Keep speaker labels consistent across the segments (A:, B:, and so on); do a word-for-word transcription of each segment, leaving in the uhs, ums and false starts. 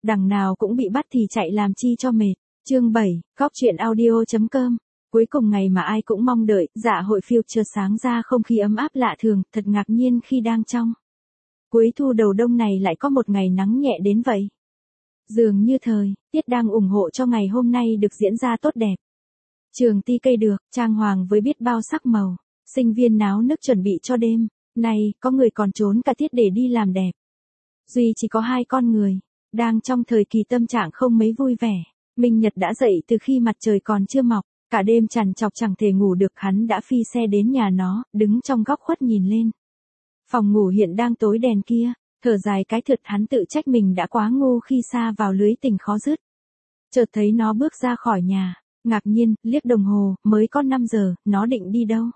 A: đằng nào cũng bị bắt thì chạy làm chi cho mệt. Chương bảy, góc truyện audio.com. Cuối cùng ngày mà ai cũng mong đợi, dạ hội phiêu chợt sáng ra không khí ấm áp lạ thường, thật ngạc nhiên khi đang trong cuối thu đầu đông này lại có một ngày nắng nhẹ đến vậy. Dường như thời tiết đang ủng hộ cho ngày hôm nay được diễn ra tốt đẹp. Trường ti cây được trang hoàng với biết bao sắc màu, sinh viên náo nức chuẩn bị cho đêm nay, có người còn trốn cả tiết để đi làm đẹp. Duy chỉ có hai con người đang trong thời kỳ tâm trạng không mấy vui vẻ. Minh Nhật đã dậy từ khi mặt trời còn chưa mọc, cả đêm trằn trọc chẳng thể ngủ được, hắn đã phi xe đến nhà nó, đứng trong góc khuất nhìn lên. Phòng ngủ hiện đang tối đèn kia, thở dài cái thực hắn tự trách mình đã quá ngu khi sa vào lưới tình khó dứt. Chợt thấy nó bước ra khỏi nhà, ngạc nhiên, liếc đồng hồ, mới có năm giờ, nó định đi đâu?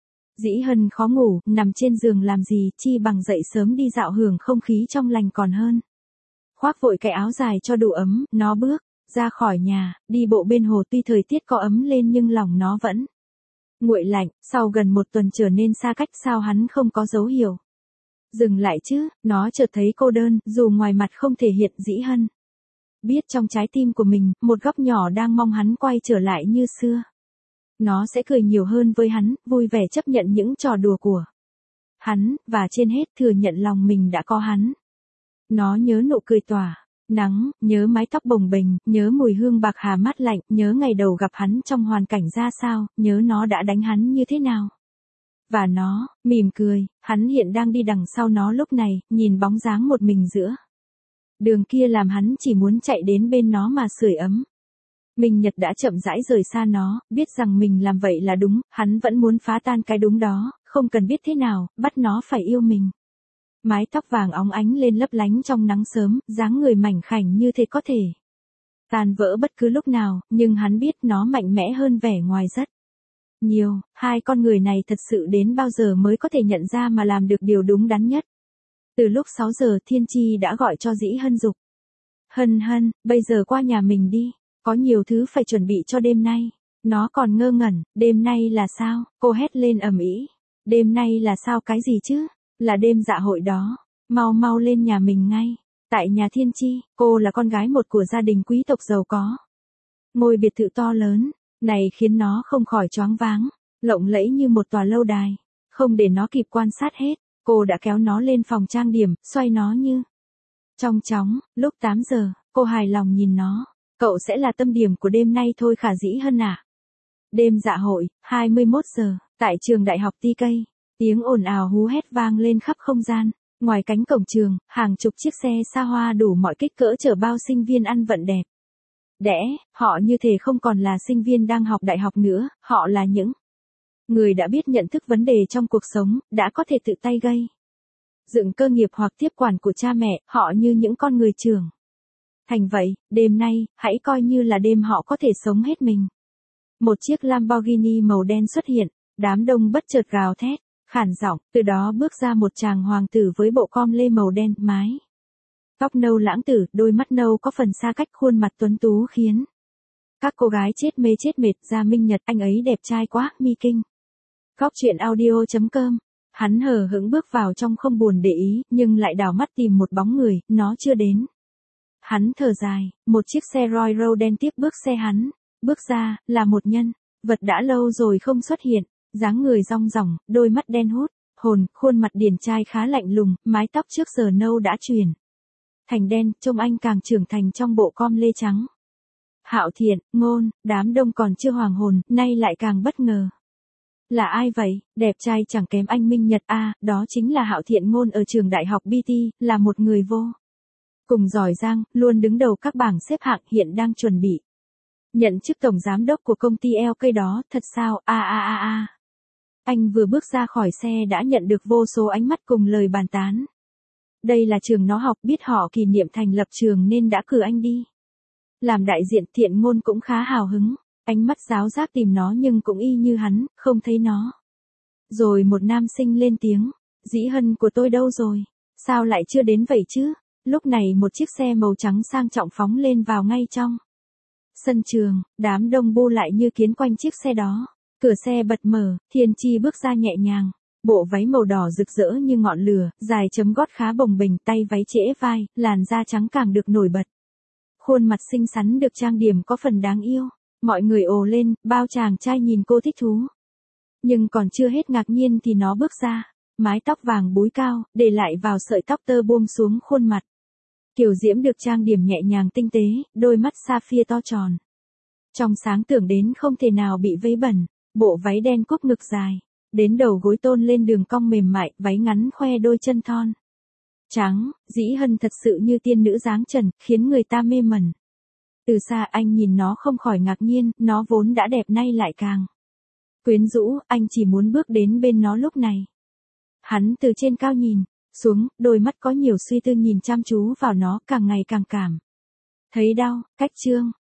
A: Dĩ Hân khó ngủ, nằm trên giường làm gì, chi bằng dậy sớm đi dạo hưởng không khí trong lành còn hơn. Khoác vội cái áo dài cho đủ ấm, nó bước ra khỏi nhà, đi bộ bên hồ, tuy thời tiết có ấm lên nhưng lòng nó vẫn nguội lạnh. Sau gần một tuần trở nên xa cách, sao hắn không có dấu hiệu dừng lại chứ? Nó chợt thấy cô đơn, dù ngoài mặt không thể hiện. Dĩ Hân biết trong trái tim của mình, một góc nhỏ đang mong hắn quay trở lại như xưa. Nó sẽ cười nhiều hơn với hắn, vui vẻ chấp nhận những trò đùa của hắn, và trên hết thừa nhận lòng mình đã có hắn. Nó nhớ nụ cười tỏa nắng, nhớ mái tóc bồng bềnh, nhớ mùi hương bạc hà mát lạnh, nhớ ngày đầu gặp hắn trong hoàn cảnh ra sao, nhớ nó đã đánh hắn như thế nào. Và nó mỉm cười, hắn hiện đang đi đằng sau nó lúc này, nhìn bóng dáng một mình giữa đường kia làm hắn chỉ muốn chạy đến bên nó mà sưởi ấm. Minh Nhật đã chậm rãi rời xa nó, biết rằng mình làm vậy là đúng, hắn vẫn muốn phá tan cái đúng đó, không cần biết thế nào, bắt nó phải yêu mình. Mái tóc vàng óng ánh lên lấp lánh trong nắng sớm, dáng người mảnh khảnh như thế có thể tan vỡ bất cứ lúc nào, nhưng hắn biết nó mạnh mẽ hơn vẻ ngoài rất nhiều. Hai con người này thật sự đến bao giờ mới có thể nhận ra mà làm được điều đúng đắn nhất. Từ lúc sáu giờ Thiên Chi đã gọi cho Dĩ Hân dục. Hân Hân, bây giờ qua nhà mình đi, có nhiều thứ phải chuẩn bị cho đêm nay. Nó còn ngơ ngẩn, đêm nay là sao? Cô hét lên ầm ĩ. Đêm nay là sao cái gì chứ? Là đêm dạ hội đó, mau mau lên nhà mình ngay. Tại nhà Thiên Chi, cô là con gái một của gia đình quý tộc giàu có. Ngôi biệt thự to lớn này khiến nó không khỏi choáng váng, lộng lẫy như một tòa lâu đài. Không để nó kịp quan sát hết, cô đã kéo nó lên phòng trang điểm, xoay nó như trong chóng. Lúc tám giờ, cô hài lòng nhìn nó. Cậu sẽ là tâm điểm của đêm nay thôi Khả Dĩ Hân à? Đêm dạ hội, hai mươi mốt giờ, tại trường đại học Ti Cây. Tiếng ồn ào hú hét vang lên khắp không gian. Ngoài cánh cổng trường, hàng chục chiếc xe xa hoa đủ mọi kích cỡ chở bao sinh viên ăn vận đẹp đẽ, họ như thể không còn là sinh viên đang học đại học nữa, họ là những người đã biết nhận thức vấn đề trong cuộc sống, đã có thể tự tay gây dựng cơ nghiệp hoặc tiếp quản của cha mẹ, họ như những con người trưởng thành vậy. Đêm nay, hãy coi như là đêm họ có thể sống hết mình. Một chiếc Lamborghini màu đen xuất hiện, đám đông bất chợt gào thét khản giọng, từ đó bước ra một chàng hoàng tử với bộ com lê màu đen, mái tóc nâu lãng tử, đôi mắt nâu có phần xa cách, khuôn mặt tuấn tú khiến các cô gái chết mê chết mệt. Ra Minh Nhật, anh ấy đẹp trai quá, mi kinh. Góc truyện audio.com. Hắn hờ hững bước vào trong không buồn để ý, nhưng lại đảo mắt tìm một bóng người, nó chưa đến. Hắn thở dài, một chiếc xe Rolls Royce đen tiếp bước xe hắn. Bước ra, là một nhân vật đã lâu rồi không xuất hiện, dáng người dong dỏng, đôi mắt đen hút hồn, khuôn mặt điển trai khá lạnh lùng, mái tóc trước giờ nâu đã chuyển thành đen, trông anh càng trưởng thành trong bộ com lê trắng. Hạo Thiện, Ngôn, đám đông còn chưa hoàng hồn, nay lại càng bất ngờ. Là ai vậy? Đẹp trai chẳng kém anh Minh Nhật à, đó chính là Hạo Thiện Ngôn ở trường đại học bê tê, là một người vô cùng giỏi giang, luôn đứng đầu các bảng xếp hạng, hiện đang chuẩn bị nhận chức tổng giám đốc của công ty lờ ca đó. Thật sao? A a a a. Anh vừa bước ra khỏi xe đã nhận được vô số ánh mắt cùng lời bàn tán. Đây là trường nó học, biết họ kỷ niệm thành lập trường nên đã cử anh đi làm đại diện. Thiện Ngôn cũng khá hào hứng, ánh mắt giáo giác tìm nó nhưng cũng y như hắn, không thấy nó. Rồi một nam sinh lên tiếng, Dĩ Hân của tôi đâu rồi? Sao lại chưa đến vậy chứ? Lúc này một chiếc xe màu trắng sang trọng phóng lên vào ngay trong sân trường, đám đông bu lại như kiến quanh chiếc xe đó. Cửa xe bật mở, Thiên Chi bước ra nhẹ nhàng. Bộ váy màu đỏ rực rỡ như ngọn lửa, dài chấm gót khá bồng bềnh, tay váy trễ vai, làn da trắng càng được nổi bật. Khuôn mặt xinh xắn được trang điểm có phần đáng yêu. Mọi người ồ lên, bao chàng trai nhìn cô thích thú. Nhưng còn chưa hết ngạc nhiên thì nó bước ra. Mái tóc vàng búi cao, để lại vào sợi tóc tơ buông xuống khuôn mặt. Kiều Diễm được trang điểm nhẹ nhàng tinh tế, đôi mắt sapphire to tròn. Trong sáng tưởng đến không thể nào bị vấy bẩn. Bộ váy đen cúc ngực dài. Đến đầu gối tôn lên đường cong mềm mại, váy ngắn khoe đôi chân thon. Trắng, Dĩ Hân thật sự như tiên nữ dáng trần, khiến người ta mê mẩn. Từ xa anh nhìn nó không khỏi ngạc nhiên, nó vốn đã đẹp nay lại càng quyến rũ, anh chỉ muốn bước đến bên nó lúc này. Hắn từ trên cao nhìn xuống, đôi mắt có nhiều suy tư nhìn chăm chú vào nó, càng ngày càng cảm thấy đau. Cách chương